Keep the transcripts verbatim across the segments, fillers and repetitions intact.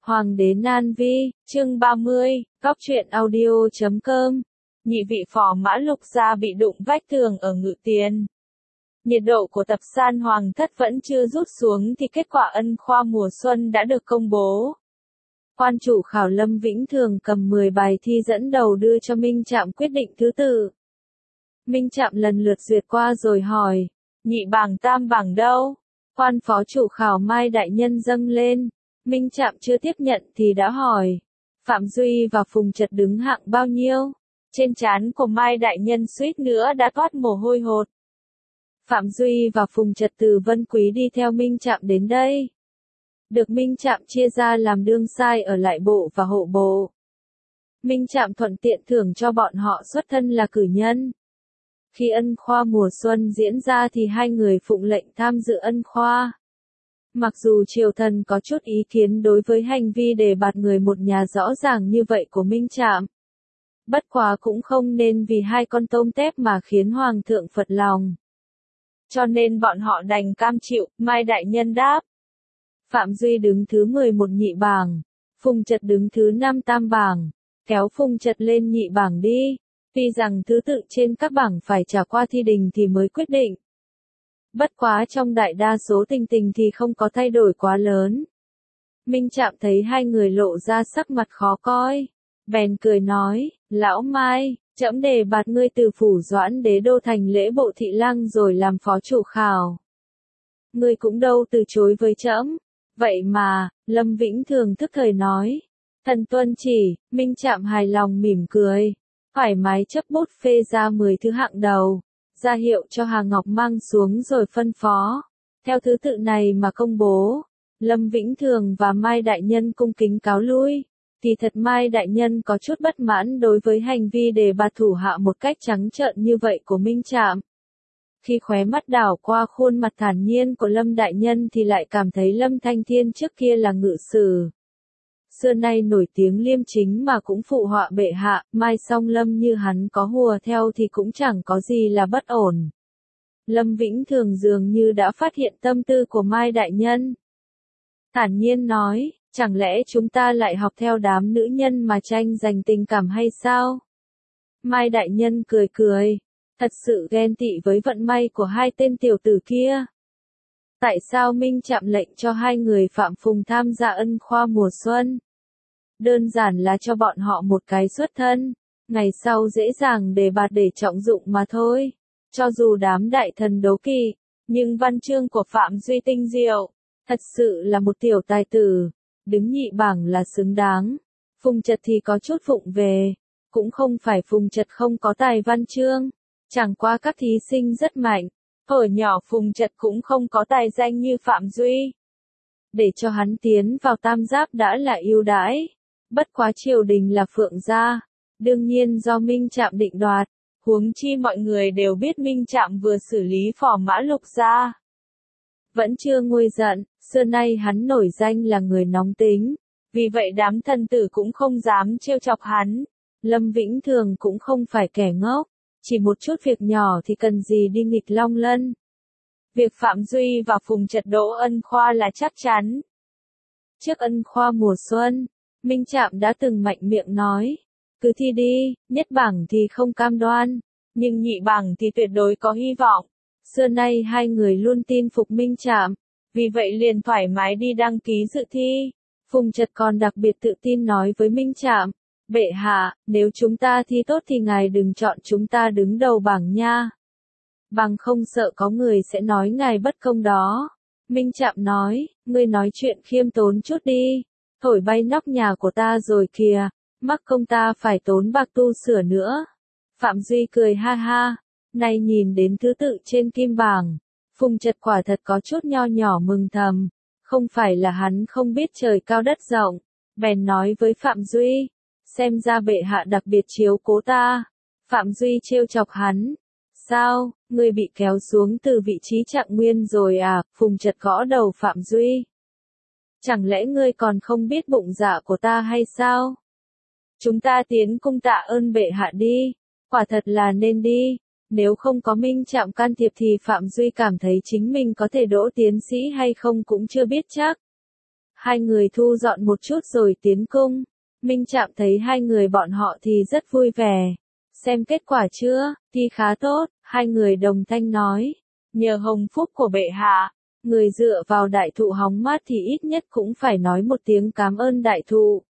Hoàng đế Nan Vi, chương ba mươi, góc truyện audio chấm com. Nhị vị phò mã Lục gia bị đụng vách tường ở Ngự Tiền. Nhiệt độ của tập san hoàng thất vẫn chưa rút xuống thì kết quả ân khoa mùa xuân đã được công bố. Quan chủ khảo Lâm Vĩnh Thường cầm mười bài thi dẫn đầu đưa cho Minh Trạm quyết định thứ tự. Minh Trạm lần lượt duyệt qua rồi hỏi, nhị bảng tam bảng đâu? Quan phó chủ khảo Mai Đại Nhân dâng lên. Minh Trạm chưa tiếp nhận thì đã hỏi, Phạm Duy và Phùng Trật đứng hạng bao nhiêu? Trên trán của Mai Đại Nhân suýt nữa đã toát mồ hôi hột. Phạm Duy và Phùng Trật từ Vân Quý đi theo Minh Trạm đến đây. Được Minh Trạm chia ra làm đương sai ở lại bộ và hộ bộ. Minh Trạm thuận tiện thưởng cho bọn họ xuất thân là cử nhân. Khi ân khoa mùa xuân diễn ra thì hai người phụng lệnh tham dự ân khoa. Mặc dù triều thần có chút ý kiến đối với hành vi đề bạt người một nhà rõ ràng như vậy của Minh Trạm. Bất quá cũng không nên vì hai con tôm tép mà khiến Hoàng thượng phật lòng. Cho nên bọn họ đành cam chịu, Mai Đại Nhân đáp. Phạm Duy đứng thứ mười một nhị bảng, Phùng Trật đứng thứ năm tam bảng, kéo Phùng Trật lên nhị bảng đi, tuy rằng thứ tự trên các bảng phải trả qua thi đình thì mới quyết định. Bất quá trong đại đa số tình tình thì không có thay đổi quá lớn. Minh Trạm thấy hai người lộ ra sắc mặt khó coi, bèn cười nói, lão Mai, trẫm đề bạt ngươi từ phủ Doãn Đế đô thành lễ bộ thị lang rồi làm phó chủ khảo. Ngươi cũng đâu từ chối với trẫm. Vậy mà, Lâm Vĩnh Thường thức thời nói, thần tuân chỉ. Minh Trạm hài lòng mỉm cười, thoải mái chấp bút phê ra mười thứ hạng đầu, ra hiệu cho Hà Ngọc mang xuống rồi phân phó. Theo thứ tự này mà công bố, Lâm Vĩnh Thường và Mai Đại Nhân cung kính cáo lui. Thì thật Mai Đại Nhân có chút bất mãn đối với hành vi đề bạt thủ hạ một cách trắng trợn như vậy của Minh Trạm. Khi khóe mắt đảo qua khuôn mặt thản nhiên của Lâm Đại Nhân thì lại cảm thấy Lâm Thanh Thiên trước kia là ngự sử. Xưa nay nổi tiếng liêm chính mà cũng phụ họa bệ hạ, mai song Lâm như hắn có hùa theo thì cũng chẳng có gì là bất ổn. Lâm Vĩnh Thường dường như đã phát hiện tâm tư của Mai Đại Nhân. Thản nhiên nói, chẳng lẽ chúng ta lại học theo đám nữ nhân mà tranh giành tình cảm hay sao? Mai Đại Nhân cười cười, thật sự ghen tị với vận may của hai tên tiểu tử kia. Tại sao Minh Trạm lệnh cho hai người Phạm Phùng tham gia ân khoa mùa xuân? Đơn giản là cho bọn họ một cái xuất thân, ngày sau dễ dàng đề bạt để trọng dụng mà thôi. Cho dù đám đại thần đố kỵ, nhưng văn chương của Phạm Duy tinh diệu, thật sự là một tiểu tài tử, đứng nhị bảng là xứng đáng. Phùng Trật thì có chút vụng về, cũng không phải Phùng Trật không có tài văn chương, chẳng qua các thí sinh rất mạnh. Hồi nhỏ Phùng Trật cũng không có tài danh như Phạm Duy. Để cho hắn tiến vào tam giáp đã là ưu đãi. Bất quá triều đình là Phượng gia, đương nhiên do Minh Trạm định đoạt, huống chi mọi người đều biết Minh Trạm vừa xử lý phò mã Lục gia. Vẫn chưa nguôi giận, xưa nay hắn nổi danh là người nóng tính, vì vậy đám thần tử cũng không dám trêu chọc hắn. Lâm Vĩnh Thường cũng không phải kẻ ngốc. Chỉ một chút việc nhỏ thì cần gì đi nghịch long lân. Việc Phạm Duy và Phùng Trật đỗ ân khoa là chắc chắn. Trước ân khoa mùa xuân, Minh Trạm đã từng mạnh miệng nói, cứ thi đi, nhất bảng thì không cam đoan, nhưng nhị bảng thì tuyệt đối có hy vọng. Xưa nay hai người luôn tin phục Minh Trạm, vì vậy liền thoải mái đi đăng ký dự thi. Phùng Trật còn đặc biệt tự tin nói với Minh Trạm, bệ hạ, nếu chúng ta thi tốt thì ngài đừng chọn chúng ta đứng đầu bảng nha. Bằng không sợ có người sẽ nói ngài bất công đó. Minh Trạm nói, ngươi nói chuyện khiêm tốn chút đi, thổi bay nóc nhà của ta rồi kìa, mắc công ta phải tốn bạc tu sửa nữa. Phạm Duy cười ha ha, nay nhìn đến thứ tự trên kim bảng, Phùng Trật quả thật có chút nho nhỏ mừng thầm, không phải là hắn không biết trời cao đất rộng, bèn nói với Phạm Duy. Xem ra bệ hạ đặc biệt chiếu cố ta. Phạm Duy trêu chọc hắn. Sao, ngươi bị kéo xuống từ vị trí trạng nguyên rồi à? Phùng Trật gõ đầu Phạm Duy. Chẳng lẽ ngươi còn không biết bụng dạ của ta hay sao? Chúng ta tiến cung tạ ơn bệ hạ đi. Quả thật là nên đi. Nếu không có Minh Trạm can thiệp thì Phạm Duy cảm thấy chính mình có thể đỗ tiến sĩ hay không cũng chưa biết chắc. Hai người thu dọn một chút rồi tiến cung. Minh Trạm thấy hai người bọn họ thì rất vui vẻ. Xem kết quả chưa, thì khá tốt, hai người đồng thanh nói. Nhờ hồng phúc của bệ hạ, người dựa vào đại thụ hóng mát thì ít nhất cũng phải nói một tiếng cảm ơn đại thụ.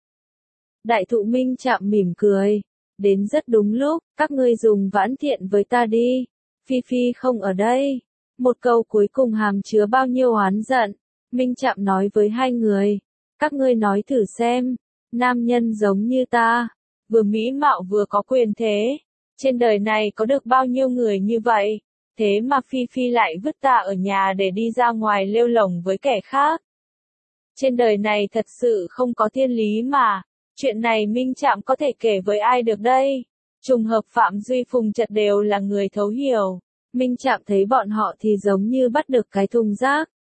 Đại thụ Minh Trạm mỉm cười. Đến rất đúng lúc, các ngươi dùng vãn thiện với ta đi. Phi Phi không ở đây. Một câu cuối cùng hàm chứa bao nhiêu oán giận. Minh Trạm nói với hai người. Các ngươi nói thử xem. Nam nhân giống như ta, vừa mỹ mạo vừa có quyền thế. Trên đời này có được bao nhiêu người như vậy. Thế mà Phi Phi lại vứt ta ở nhà để đi ra ngoài lêu lổng với kẻ khác. Trên đời này thật sự không có thiên lý mà. Chuyện này Minh Trạm có thể kể với ai được đây? Trùng hợp Phạm Duy Phùng Trật đều là người thấu hiểu. Minh Trạm thấy bọn họ thì giống như bắt được cái thùng rác.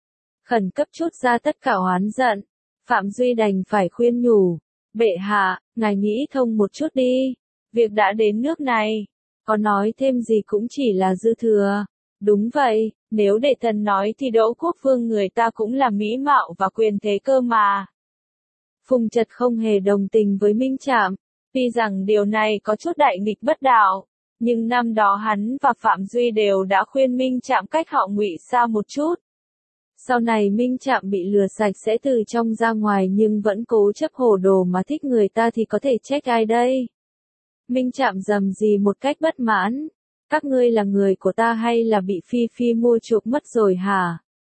Khẩn cấp trút ra tất cả oán giận. Phạm Duy đành phải khuyên nhủ. Bệ hạ, ngài nghĩ thông một chút đi. Việc đã đến nước này. Có nói thêm gì cũng chỉ là dư thừa. Đúng vậy, nếu để thần nói thì Đỗ Quốc Vương người ta cũng là mỹ mạo và quyền thế cơ mà. Phùng Trật không hề đồng tình với Minh Trạm. Tuy rằng điều này có chút đại nghịch bất đạo. Nhưng năm đó hắn và Phạm Duy đều đã khuyên Minh Trạm cách họ Ngụy xa một chút. Sau này Minh Trạm bị lừa sạch sẽ từ trong ra ngoài nhưng vẫn cố chấp hồ đồ mà thích người ta thì có thể trách ai đây? Minh Trạm rầm rì một cách bất mãn. Các ngươi là người của ta hay là bị Phi Phi mua chuộc mất rồi hả?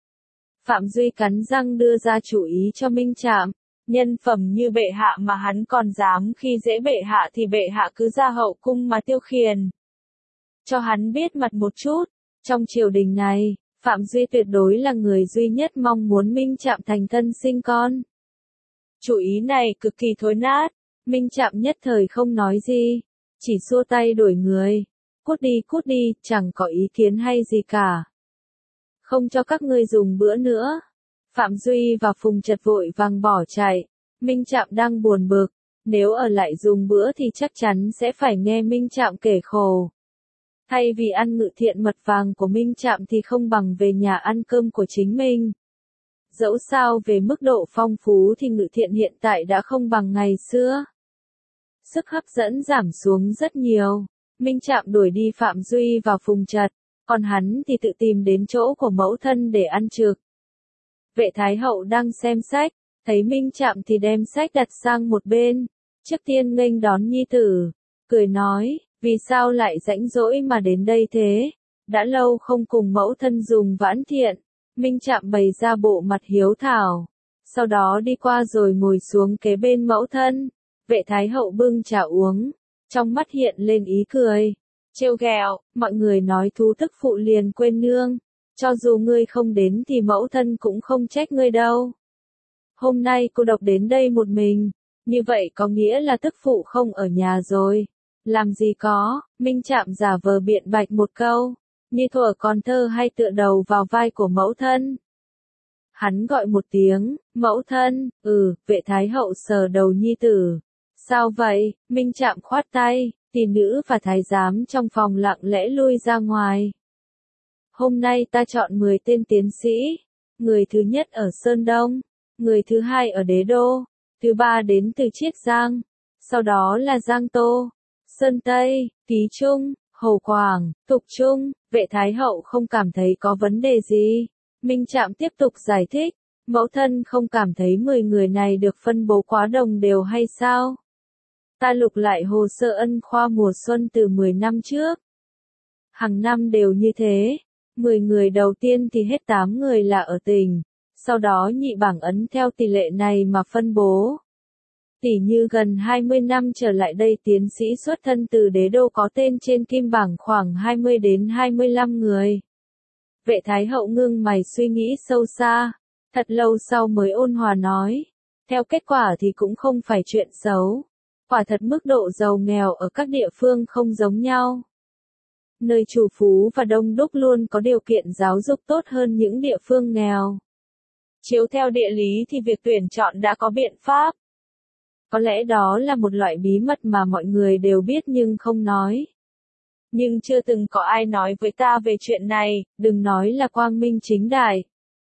Phạm Duy cắn răng đưa ra chủ ý cho Minh Trạm. Nhân phẩm như bệ hạ mà hắn còn dám khi dễ bệ hạ thì bệ hạ cứ ra hậu cung mà tiêu khiển. Cho hắn biết mặt một chút. Trong triều đình này, Phạm Duy tuyệt đối là người duy nhất mong muốn Minh Trạm thành thân sinh con. Chủ ý này cực kỳ thối nát. Minh Trạm nhất thời không nói gì. Chỉ xua tay đuổi người. Cút đi cút đi, chẳng có ý kiến hay gì cả. Không cho các ngươi dùng bữa nữa. Phạm Duy và Phùng Trật vội vàng bỏ chạy. Minh Trạm đang buồn bực. Nếu ở lại dùng bữa thì chắc chắn sẽ phải nghe Minh Trạm kể khổ. Thay vì ăn ngự thiện mật vàng của Minh Trạm thì không bằng về nhà ăn cơm của chính mình. Dẫu sao về mức độ phong phú thì ngự thiện hiện tại đã không bằng ngày xưa. Sức hấp dẫn giảm xuống rất nhiều. Minh Trạm đuổi đi Phạm Duy và Phùng Trật. Còn hắn thì tự tìm đến chỗ của mẫu thân để ăn trực. Vệ Thái Hậu đang xem sách. Thấy Minh Trạm thì đem sách đặt sang một bên. Trước tiên nghênh đón nhi tử. Cười nói. Vì sao lại rãnh rỗi mà đến đây thế? Đã lâu không cùng mẫu thân dùng vãn thiện. Minh Trạm bày ra bộ mặt hiếu thảo. Sau đó đi qua rồi ngồi xuống kế bên mẫu thân. Vệ Thái Hậu bưng trà uống. Trong mắt hiện lên ý cười. Trêu ghẹo, mọi người nói thú tức phụ liền quên nương. Cho dù ngươi không đến thì mẫu thân cũng không trách ngươi đâu. Hôm nay cô độc đến đây một mình. Như vậy có nghĩa là tức phụ không ở nhà rồi. Làm gì có, Minh Trạm giả vờ biện bạch một câu, như thuở còn thơ hay tựa đầu vào vai của mẫu thân. Hắn gọi một tiếng, mẫu thân, ừ, Vệ Thái Hậu sờ đầu nhi tử. Sao vậy, Minh Trạm khoát tay, tỷ nữ và thái giám trong phòng lặng lẽ lui ra ngoài. Hôm nay ta chọn mười tên tiến sĩ, người thứ nhất ở Sơn Đông, người thứ hai ở Đế Đô, thứ ba đến từ Chiết Giang, sau đó là Giang Tô. Sơn Tây, Tý Trung, Hồ Quảng, Tục Trung, Vệ Thái Hậu không cảm thấy có vấn đề gì. Minh Trạm tiếp tục giải thích, mẫu thân không cảm thấy mười người này được phân bố quá đồng đều hay sao? Ta lục lại hồ sơ ân khoa mùa xuân từ mười năm trước. Hàng năm đều như thế, mười người đầu tiên thì hết tám người là ở tỉnh, sau đó nhị bảng ấn theo tỷ lệ này mà phân bố. Tỉ như gần hai mươi năm trở lại đây tiến sĩ xuất thân từ Đế Đô có tên trên kim bảng khoảng hai mươi đến hai mươi lăm người. Vệ Thái Hậu ngưng mày suy nghĩ sâu xa, thật lâu sau mới ôn hòa nói. Theo kết quả thì cũng không phải chuyện xấu. Quả thật mức độ giàu nghèo ở các địa phương không giống nhau. Nơi trù phú và đông đúc luôn có điều kiện giáo dục tốt hơn những địa phương nghèo. Chiếu theo địa lý thì việc tuyển chọn đã có biện pháp. Có lẽ đó là một loại bí mật mà mọi người đều biết nhưng không nói. Nhưng chưa từng có ai nói với ta về chuyện này, đừng nói là quang minh chính đại.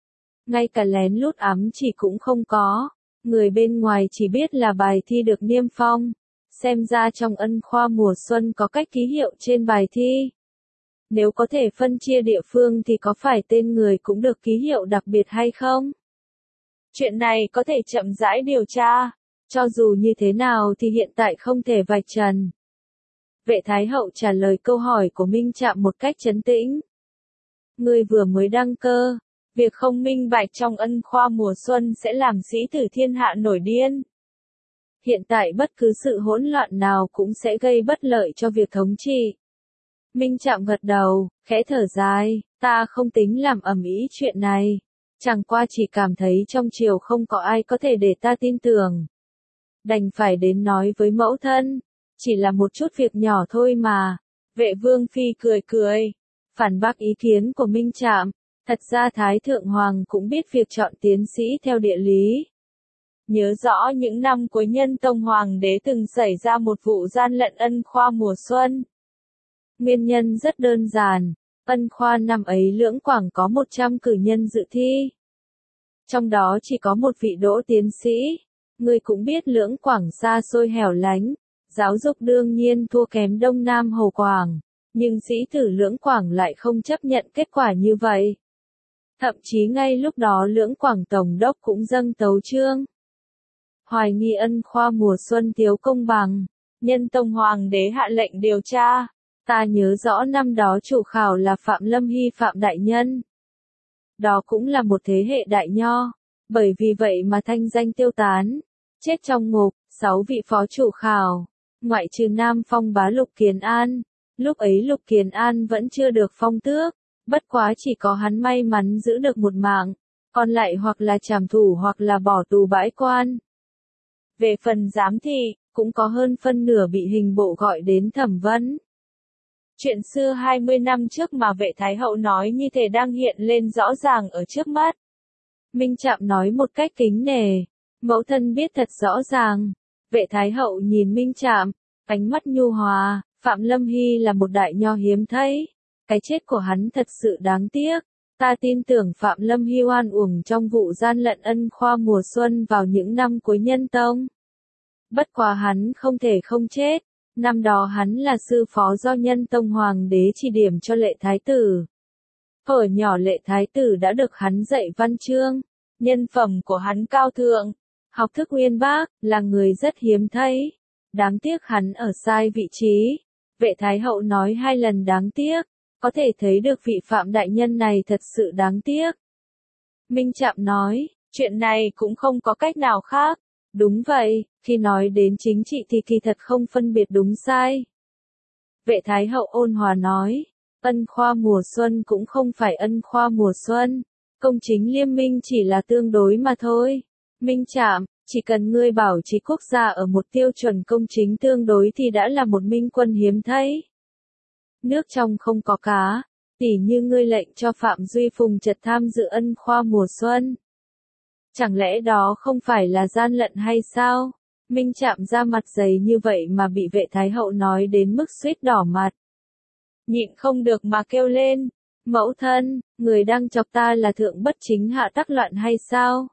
ngay cả lén lút ám chỉ cũng không có. Người bên ngoài chỉ biết là bài thi được niêm phong. Xem ra trong ân khoa mùa xuân có cách ký hiệu trên bài thi. Nếu có thể phân chia địa phương thì có phải tên người cũng được ký hiệu đặc biệt hay không? Chuyện này có thể chậm rãi điều tra. Cho dù như thế nào thì hiện tại không thể vạch trần. Vệ Thái Hậu trả lời câu hỏi của Minh Trạm một cách trấn tĩnh. Ngươi vừa mới đăng cơ. Việc không minh bạch trong ân khoa mùa xuân sẽ làm sĩ tử thiên hạ nổi điên. Hiện tại bất cứ sự hỗn loạn nào cũng sẽ gây bất lợi cho việc thống trị. Minh Trạm gật đầu, khẽ thở dài, ta không tính làm ầm ĩ chuyện này. Chẳng qua chỉ cảm thấy trong triều không có ai có thể để ta tin tưởng. Đành phải đến nói với mẫu thân. Chỉ là một chút việc nhỏ thôi mà. Vệ Vương Phi cười cười. Phản bác ý kiến của Minh Trạm. Thật ra Thái Thượng Hoàng cũng biết việc chọn tiến sĩ theo địa lý. Nhớ rõ những năm cuối Nhân Tông Hoàng đế từng xảy ra một vụ gian lận ân khoa mùa xuân. Nguyên nhân rất đơn giản. Ân khoa năm ấy Lưỡng Quảng có một trăm cử nhân dự thi. Trong đó chỉ có một vị đỗ tiến sĩ. Người cũng biết Lưỡng Quảng xa xôi hẻo lánh. Giáo dục đương nhiên thua kém Đông Nam Hồ Quảng. Nhưng sĩ tử Lưỡng Quảng lại không chấp nhận kết quả như vậy. Thậm chí ngay lúc đó Lưỡng Quảng Tổng đốc cũng dâng tấu chương. Hoài nghi ân khoa mùa xuân thiếu công bằng. Nhân Tông Hoàng đế hạ lệnh điều tra. Ta nhớ rõ năm đó chủ khảo là Phạm Lâm Hy Phạm Đại Nhân. Đó cũng là một thế hệ đại nho. Bởi vì vậy mà thanh danh tiêu tán. Chết trong ngục, sáu vị phó chủ khảo. Ngoại trừ Nam Phong bá Lục Kiền An. Lúc ấy Lục Kiền An vẫn chưa được phong tước. Bất quá chỉ có hắn may mắn giữ được một mạng. Còn lại hoặc là trảm thủ hoặc là bỏ tù bãi quan. Về phần giám thị, cũng có hơn phân nửa bị hình bộ gọi đến thẩm vấn. Chuyện xưa hai mươi năm trước mà Vệ Thái Hậu nói như thể đang hiện lên rõ ràng ở trước mắt. Minh Trạm nói một cách kính nể. Mẫu thân biết thật rõ ràng. Vệ Thái Hậu nhìn Minh Trạm, ánh mắt nhu hòa. Phạm Lâm Hy là một đại nho hiếm thấy. Cái chết của hắn thật sự đáng tiếc. Ta tin tưởng Phạm Lâm Hy oan uổng trong vụ gian lận ân khoa mùa xuân vào những năm cuối Nhân Tông. Bất quá hắn không thể không chết. Năm đó hắn là sư phó do Nhân Tông Hoàng đế chỉ điểm cho Lệ Thái Tử. Hồi nhỏ Lệ Thái Tử đã được hắn dạy văn chương. Nhân phẩm của hắn cao thượng. Học thức uyên bác, là người rất hiếm thấy. Đáng tiếc hắn ở sai vị trí. Vệ Thái Hậu nói hai lần đáng tiếc. Có thể thấy được vị Phạm Đại Nhân này thật sự đáng tiếc. Minh Trạm nói, chuyện này cũng không có cách nào khác. Đúng vậy, khi nói đến chính trị thì kỳ thật không phân biệt đúng sai. Vệ Thái Hậu ôn hòa nói, ân khoa mùa xuân cũng không phải ân khoa mùa xuân. Công chính liêm minh chỉ là tương đối mà thôi. Minh Trạm, chỉ cần ngươi bảo trì quốc gia ở một tiêu chuẩn công chính tương đối thì đã là một minh quân hiếm thấy. Nước trong không có cá, tỉ như ngươi lệnh cho Phạm Duy Phùng Trật tham dự ân khoa mùa xuân. Chẳng lẽ đó không phải là gian lận hay sao? Minh Trạm ra mặt dày như vậy mà bị Vệ Thái Hậu nói đến mức suýt đỏ mặt. Nhịn không được mà kêu lên, mẫu thân, người đang chọc ta là thượng bất chính hạ tắc loạn hay sao?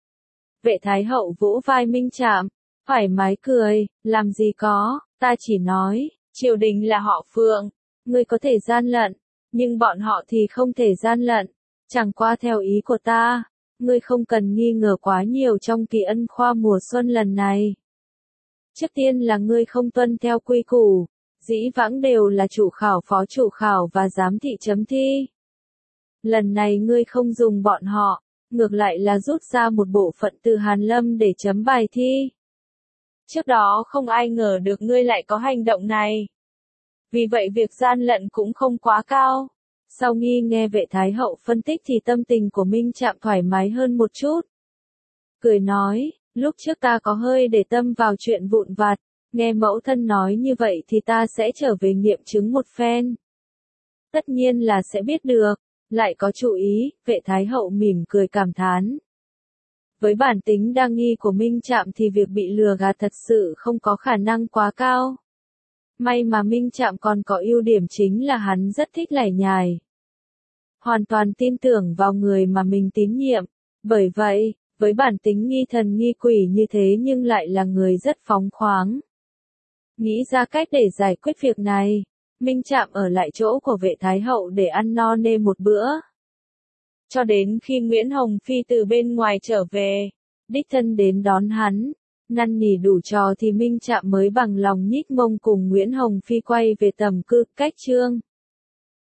Vệ Thái Hậu vỗ vai Minh Trạm, thoải mái cười, làm gì có, ta chỉ nói, triều đình là họ Phượng. Ngươi có thể gian lận, nhưng bọn họ thì không thể gian lận. Chẳng qua theo ý của ta, ngươi không cần nghi ngờ quá nhiều trong kỳ ân khoa mùa xuân lần này. Trước tiên là ngươi không tuân theo quy củ, dĩ vãng đều là chủ khảo phó chủ khảo và giám thị chấm thi. Lần này ngươi không dùng bọn họ, ngược lại là rút ra một bộ phận từ Hàn Lâm để chấm bài thi. Trước đó không ai ngờ được ngươi lại có hành động này. Vì vậy việc gian lận cũng không quá cao. Sau nghi nghe Vệ Thái Hậu phân tích thì tâm tình của Minh Trạm thoải mái hơn một chút. Cười nói, lúc trước ta có hơi để tâm vào chuyện vụn vặt, nghe mẫu thân nói như vậy thì ta sẽ trở về nghiệm chứng một phen. Tất nhiên là sẽ biết được, lại có chú ý, Vệ Thái Hậu mỉm cười cảm thán. Với bản tính đa nghi của Minh Trạm thì việc bị lừa gạt thật sự không có khả năng quá cao. May mà Minh Trạm còn có ưu điểm chính là hắn rất thích lải nhải. Hoàn toàn tin tưởng vào người mà mình tín nhiệm. Bởi vậy, với bản tính nghi thần nghi quỷ như thế nhưng lại là người rất phóng khoáng. Nghĩ ra cách để giải quyết việc này, Minh Trạm ở lại chỗ của vệ thái hậu để ăn no nê một bữa. Cho đến khi Nguyễn Hồng Phi từ bên ngoài trở về, đích thân đến đón hắn, năn nỉ đủ trò thì Minh Trạm mới bằng lòng nhích mông cùng Nguyễn Hồng Phi quay về Tầm Cư, cách Trương.